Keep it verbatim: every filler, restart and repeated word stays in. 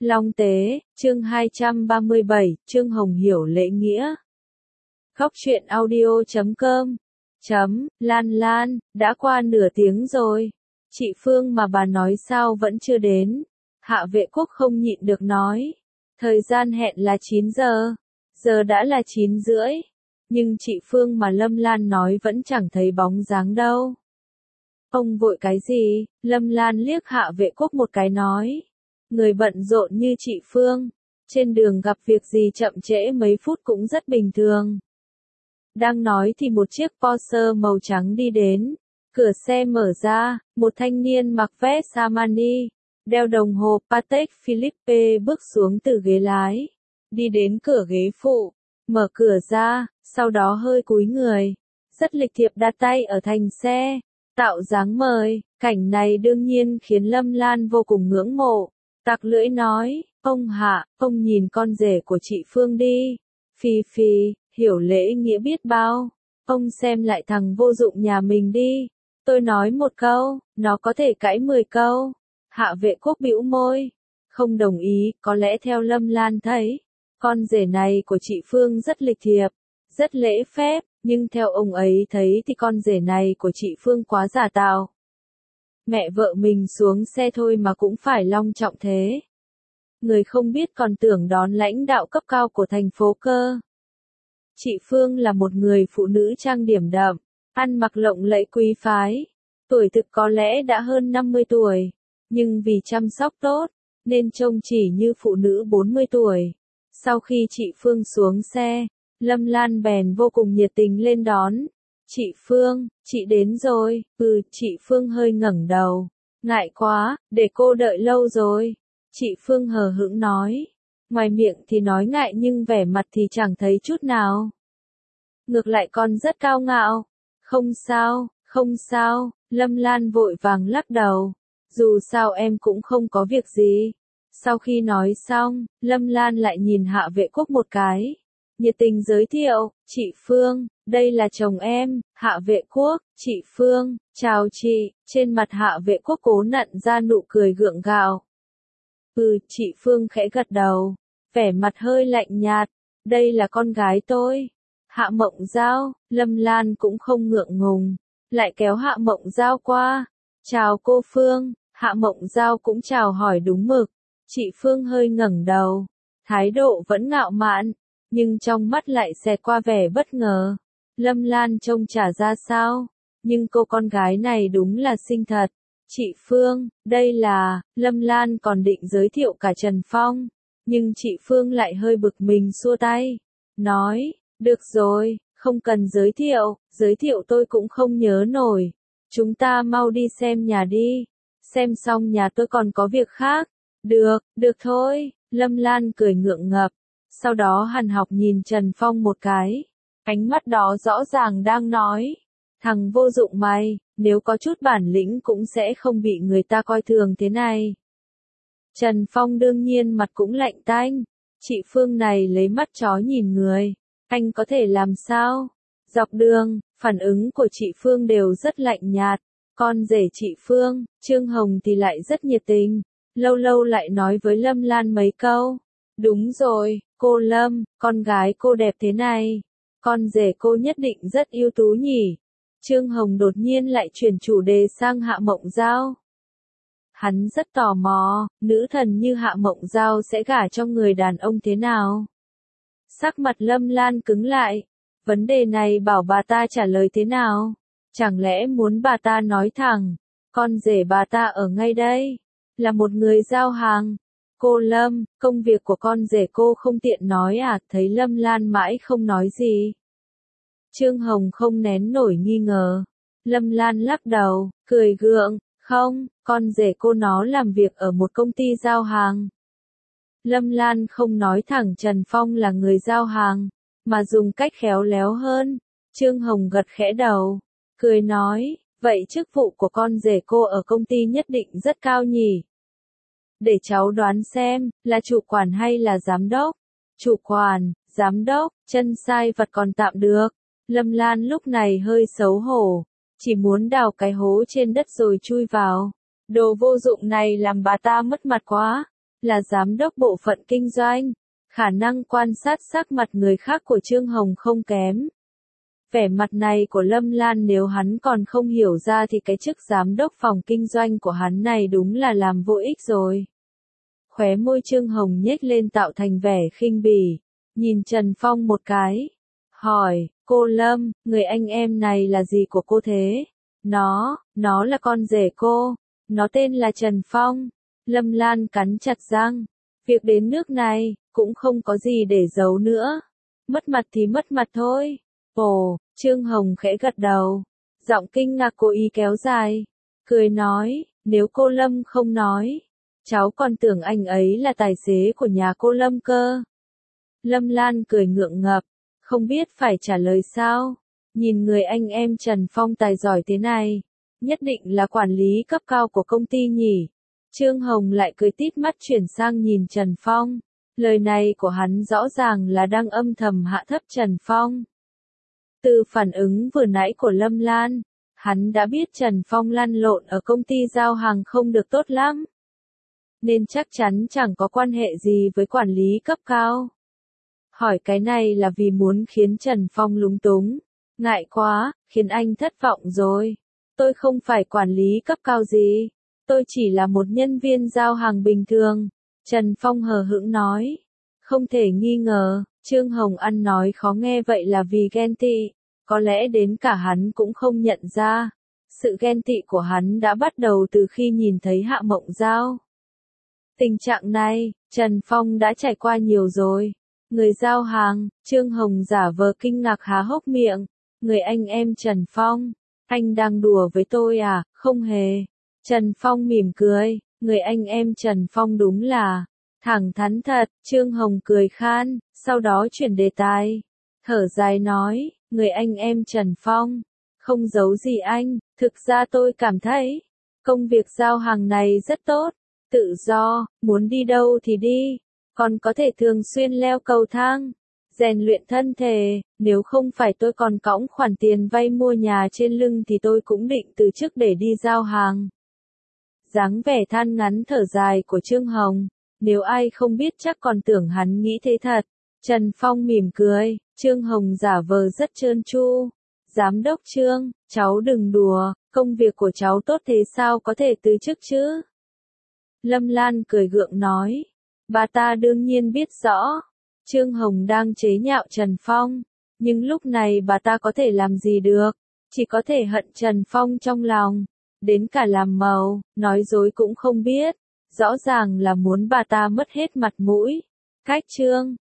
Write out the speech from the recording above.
Long Tế, chương hai trăm ba mươi bảy, Trương Hồng hiểu lễ nghĩa. Góc truyện audio chấm com chấm, Lan Lan, đã qua nửa tiếng rồi. Chị Phương mà bà nói sao vẫn chưa đến. Hạ Vệ Quốc không nhịn được nói. Thời gian hẹn là chín giờ. Giờ đã là chín rưỡi. Nhưng chị Phương mà Lâm Lan nói vẫn chẳng thấy bóng dáng đâu. Ông vội cái gì? Lâm Lan liếc Hạ Vệ Quốc một cái nói. Người bận rộn như chị Phương, trên đường gặp việc gì chậm trễ mấy phút cũng rất bình thường. Đang nói thì một chiếc Porsche màu trắng đi đến, cửa xe mở ra, một thanh niên mặc vest Armani, đeo đồng hồ Patek Philippe bước xuống từ ghế lái, đi đến cửa ghế phụ, mở cửa ra, sau đó hơi cúi người, rất lịch thiệp đặt tay ở thành xe, tạo dáng mời. Cảnh này đương nhiên khiến Lâm Lan vô cùng ngưỡng mộ. Tặc lưỡi nói, ông Hạ, ông nhìn con rể của chị Phương đi. Phi phi, hiểu lễ nghĩa biết bao. Ông xem lại thằng vô dụng nhà mình đi. Tôi nói một câu, nó có thể cãi mười câu. Hạ Vệ Quốc bĩu môi. Không đồng ý, có lẽ theo Lâm Lan thấy. Con rể này của chị Phương rất lịch thiệp, rất lễ phép. Nhưng theo ông ấy thấy thì con rể này của chị Phương quá giả tạo. Mẹ vợ mình xuống xe thôi mà cũng phải long trọng thế. Người không biết còn tưởng đón lãnh đạo cấp cao của thành phố cơ. Chị Phương là một người phụ nữ trang điểm đậm, ăn mặc lộng lẫy quý phái. Tuổi thực có lẽ đã hơn năm mươi tuổi, nhưng vì chăm sóc tốt, nên trông chỉ như phụ nữ bốn mươi tuổi. Sau khi chị Phương xuống xe, Lâm Lan bèn vô cùng nhiệt tình lên đón. Chị Phương, chị đến rồi. Ừ, chị Phương hơi ngẩng đầu. Ngại quá, để cô đợi lâu rồi. Chị Phương hờ hững nói. Ngoài miệng thì nói ngại nhưng vẻ mặt thì chẳng thấy chút nào. Ngược lại con rất cao ngạo. Không sao, không sao, Lâm Lan vội vàng lắc đầu. Dù sao em cũng không có việc gì. Sau khi nói xong, Lâm Lan lại nhìn Hạ Vệ Quốc một cái. Nhiệt tình giới thiệu, chị Phương, đây là chồng em, Hạ Vệ Quốc. Chị Phương, chào chị. Trên mặt Hạ Vệ Quốc cố nặn ra nụ cười gượng gạo. Ừ, chị Phương khẽ gật đầu, vẻ mặt hơi lạnh nhạt. Đây là con gái tôi. Hạ Mộng Giao. Lâm Lan cũng không ngượng ngùng, lại kéo Hạ Mộng Giao qua. Chào cô Phương. Hạ Mộng Giao cũng chào hỏi đúng mực. Chị Phương hơi ngẩng đầu, thái độ vẫn ngạo mạn, nhưng trong mắt lại xẹt qua vẻ bất ngờ. Lâm Lan trông chả ra sao, nhưng cô con gái này đúng là xinh thật. Chị Phương, đây là, Lâm Lan còn định giới thiệu cả Trần Phong, nhưng chị Phương lại hơi bực mình xua tay, nói, được rồi, không cần giới thiệu, giới thiệu tôi cũng không nhớ nổi. Chúng ta mau đi xem nhà đi, xem xong nhà tôi còn có việc khác. Được, được thôi, Lâm Lan cười ngượng ngập. Sau đó hằn học nhìn Trần Phong một cái. Ánh mắt đó rõ ràng đang nói. Thằng vô dụng mày, nếu có chút bản lĩnh cũng sẽ không bị người ta coi thường thế này. Trần Phong đương nhiên mặt cũng lạnh tanh. Chị Phương này lấy mắt chó nhìn người. Anh có thể làm sao? Dọc đường, phản ứng của chị Phương đều rất lạnh nhạt. Con rể chị Phương, Trương Hồng thì lại rất nhiệt tình. Lâu lâu lại nói với Lâm Lan mấy câu. Đúng rồi, cô Lâm, con gái cô đẹp thế này. Con rể cô nhất định rất ưu tú nhỉ. Trương Hồng đột nhiên lại chuyển chủ đề sang Hạ Mộng Giao. Hắn rất tò mò, nữ thần như Hạ Mộng Giao sẽ gả cho người đàn ông thế nào. Sắc mặt Lâm Lan cứng lại. Vấn đề này bảo bà ta trả lời thế nào? Chẳng lẽ muốn bà ta nói thẳng, con rể bà ta ở ngay đây, là một người giao hàng. Cô Lâm, công việc của con rể cô không tiện nói à? Thấy Lâm Lan mãi không nói gì. Trương Hồng không nén nổi nghi ngờ. Lâm Lan lắc đầu, cười gượng, không, con rể cô nó làm việc ở một công ty giao hàng. Lâm Lan không nói thẳng Trần Phong là người giao hàng, mà dùng cách khéo léo hơn. Trương Hồng gật khẽ đầu, cười nói, vậy chức vụ của con rể cô ở công ty nhất định rất cao nhỉ? Để cháu đoán xem, là chủ quản hay là giám đốc? Chủ quản, giám đốc, chân sai vặt còn tạm được. Lâm Lan lúc này hơi xấu hổ, chỉ muốn đào cái hố trên đất rồi chui vào. Đồ vô dụng này làm bà ta mất mặt quá. là giám đốc bộ phận kinh doanh. Khả năng quan sát sắc mặt người khác của Trương Hồng không kém. Vẻ mặt này của Lâm Lan nếu hắn còn không hiểu ra thì cái chức giám đốc phòng kinh doanh của hắn này đúng là làm vô ích rồi. Khóe môi Trương Hồng nhếch lên tạo thành vẻ khinh bỉ, nhìn Trần Phong một cái, hỏi, cô Lâm, người anh em này là gì của cô thế? Nó, nó là con rể cô, nó tên là Trần Phong. Lâm Lan cắn chặt răng, việc đến nước này, cũng không có gì để giấu nữa. Mất mặt thì mất mặt thôi. Ồ, Trương Hồng khẽ gật đầu, giọng kinh ngạc cố ý kéo dài, cười nói, nếu cô Lâm không nói, cháu còn tưởng anh ấy là tài xế của nhà cô Lâm cơ. Lâm Lan cười ngượng ngập, không biết phải trả lời sao. Nhìn người anh em Trần Phong tài giỏi thế này, nhất định là quản lý cấp cao của công ty nhỉ. Trương Hồng lại cười tít mắt chuyển sang nhìn Trần Phong. Lời này của hắn rõ ràng là đang âm thầm hạ thấp Trần Phong. Từ phản ứng vừa nãy của Lâm Lan, hắn đã biết Trần Phong lăn lộn ở công ty giao hàng không được tốt lắm. Nên chắc chắn chẳng có quan hệ gì với quản lý cấp cao. Hỏi cái này là vì muốn khiến Trần Phong lúng túng. Ngại quá, khiến anh thất vọng rồi. Tôi không phải quản lý cấp cao gì. Tôi chỉ là một nhân viên giao hàng bình thường. Trần Phong hờ hững nói. Không thể nghi ngờ, Trương Hồng ăn nói khó nghe vậy là vì ghen tị. Có lẽ đến cả hắn cũng không nhận ra. Sự ghen tị của hắn đã bắt đầu từ khi nhìn thấy Hạ Mộng Giao. Tình trạng này, Trần Phong đã trải qua nhiều rồi. Người giao hàng, Trương Hồng giả vờ kinh ngạc há hốc miệng. Người anh em Trần Phong, anh đang đùa với tôi à? Không hề. Trần Phong mỉm cười, người anh em Trần Phong đúng là thẳng thắn thật. Trương Hồng cười khan, sau đó chuyển đề tài. Thở dài nói, người anh em Trần Phong, không giấu gì anh, thực ra tôi cảm thấy công việc giao hàng này rất tốt, tự do, muốn đi đâu thì đi, còn có thể thường xuyên leo cầu thang, rèn luyện thân thể, nếu không phải tôi còn cõng khoản tiền vay mua nhà trên lưng thì tôi cũng định từ chức để đi giao hàng. Dáng vẻ than ngắn thở dài của Trương Hồng, nếu ai không biết chắc còn tưởng hắn nghĩ thế thật. Trần Phong mỉm cười, Trương Hồng giả vờ rất trơn tru. Giám đốc Trương, cháu đừng đùa, công việc của cháu tốt thế sao có thể từ chức chứ? Lâm Lan cười gượng nói, bà ta đương nhiên biết rõ. Trương Hồng đang chế nhạo Trần Phong, nhưng lúc này bà ta có thể làm gì được, chỉ có thể hận Trần Phong trong lòng, đến cả làm màu, nói dối cũng không biết, rõ ràng là muốn bà ta mất hết mặt mũi. Cách Trương